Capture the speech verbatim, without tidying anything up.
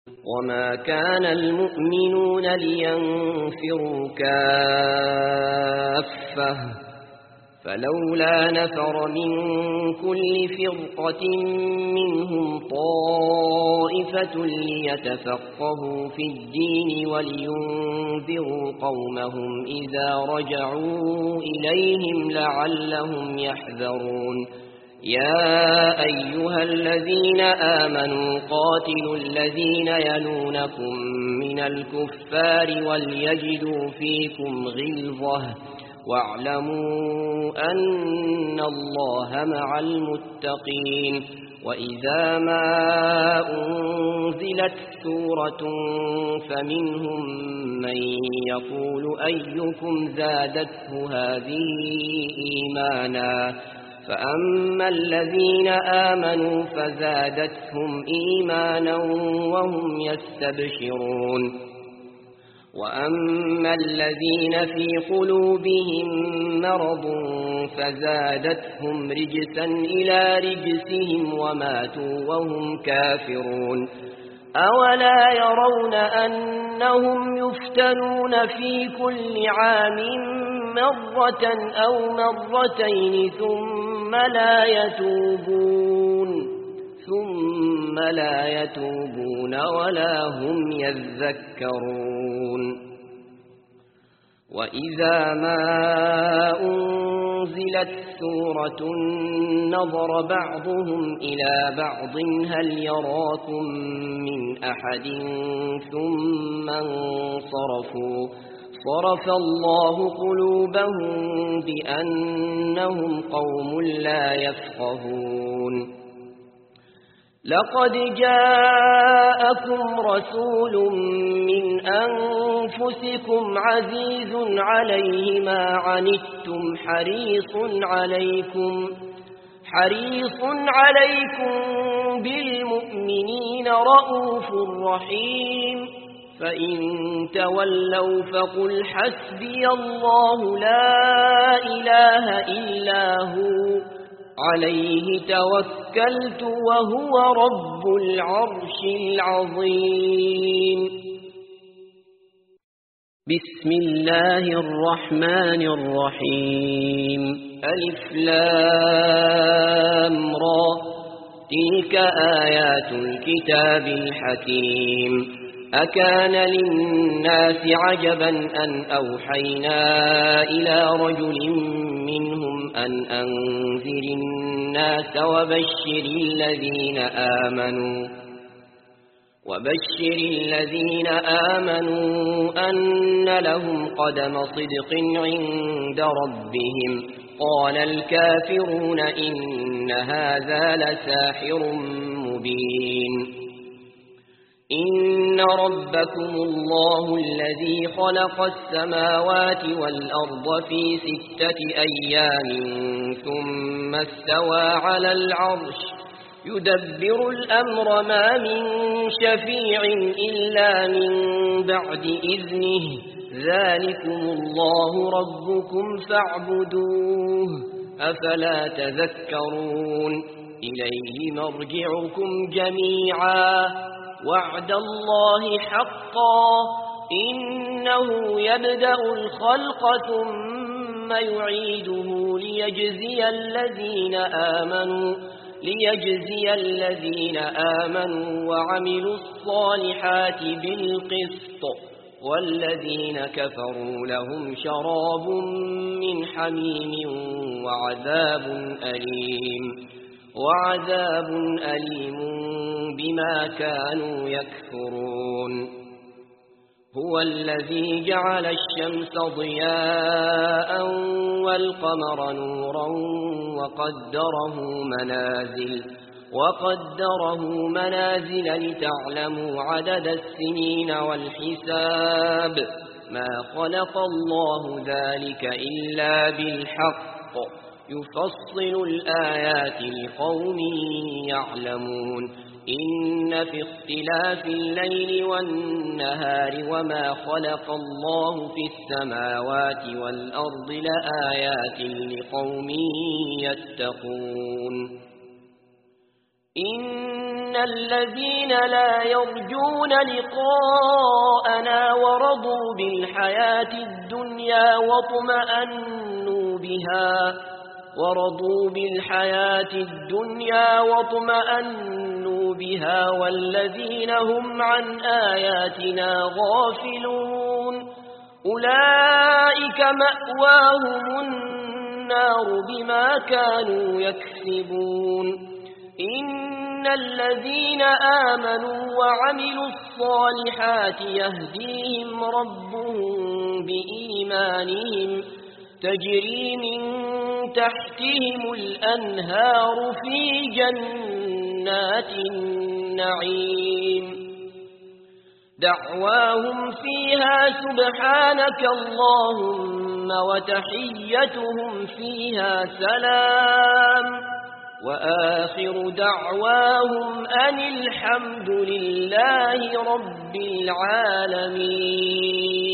وما كان المؤمنون لينفروا كافة فلولا نفر من كل فرقة منهم طائفة ليتفقهوا في الدين ولينذروا قومهم إذا رجعوا إليهم لعلهم يحذرون يا أيها الذين آمنوا قاتلوا الذين يلونكم من الكفار وليجدوا فيكم غلظة واعلموا أن الله مع المتقين وإذا ما أنزلت سورة فمنهم من يقول أيكم زادته هذه إيمانا فأما الذين آمنوا فزادتهم إيمانا وهم يستبشرون وأما الذين في قلوبهم مرض فزادتهم رجسا إلى رجسهم وماتوا وهم كافرون أولا يرون أنهم يفتنون في كل عام مرة أو مرتين ثم لا يتوبون ثم لا يتوبون ولا هم يذكرون وإذا ما أنزلت سورة نظر بعضهم إلى بعض هل يراكم من أحد ثم انصرفوا صرف الله قلوبهم بأنهم قوم لا يفقهون لقد جاءكم رسول من أنفسكم عزيز عليه ما عنتم حريص عليكم حريص عليكم بالمؤمنين رؤوف رحيم فإن تولوا فقل حسبي الله لا إله إلا هو عليه توكلت وهو رب العرش العظيم بسم الله الرحمن الرحيم ألف لام را تلك آيات الكتاب الحكيم أكان للناس عجبا أن أوحينا إلى رجل منهم أن أنذر الناس وبشر الذين آمنوا وبشر الذين آمنوا أن لهم قدم صدق عند ربهم قال الكافرون إن هذا لساحر مبين إن ربكم الله الذي خلق السماوات والأرض في ستة أيام ثم استوى على العرش يدبر الأمر ما من شفيع إلا من بعد إذنه ذلكم الله ربكم فاعبدوه أفلا تذكرون إليه مرجعكم جميعا وعد الله حقا إنه يبدأ الخلق ثم يعيده ليجزي الذين آمنوا ليجزي الذين آمنوا وعملوا الصالحات بالقسط والذين كفروا لهم شراب من حميم وعذاب أليم وعذاب أليم بما كانوا يكفرون هو الذي جعل الشمس ضياء والقمر نورا وقدره منازل وقدره منازل لتعلموا عدد السنين والحساب ما خلق الله ذلك إلا بالحق يفصل الآيات لقوم يعلمون إن في اختلاف الليل والنهار وما خلق الله في السماوات والأرض لآيات لقوم يتقون إن الذين لا يرجون لقاءنا ورضوا بالحياة الدنيا واطمأنوا بها ورضوا بالحياة الدنيا واطمأنوا بها والذين هم عن آياتنا غافلون أولئك مأواهم النار بما كانوا يكسبون إن الذين آمنوا وعملوا الصالحات يهديهم ربهم بإيمانهم تجري من تحتهم الأنهار في جنات النعيم دعواهم فيها سبحانك اللهم وتحيتهم فيها سلام وآخر دعواهم أن الحمد لله رب العالمين.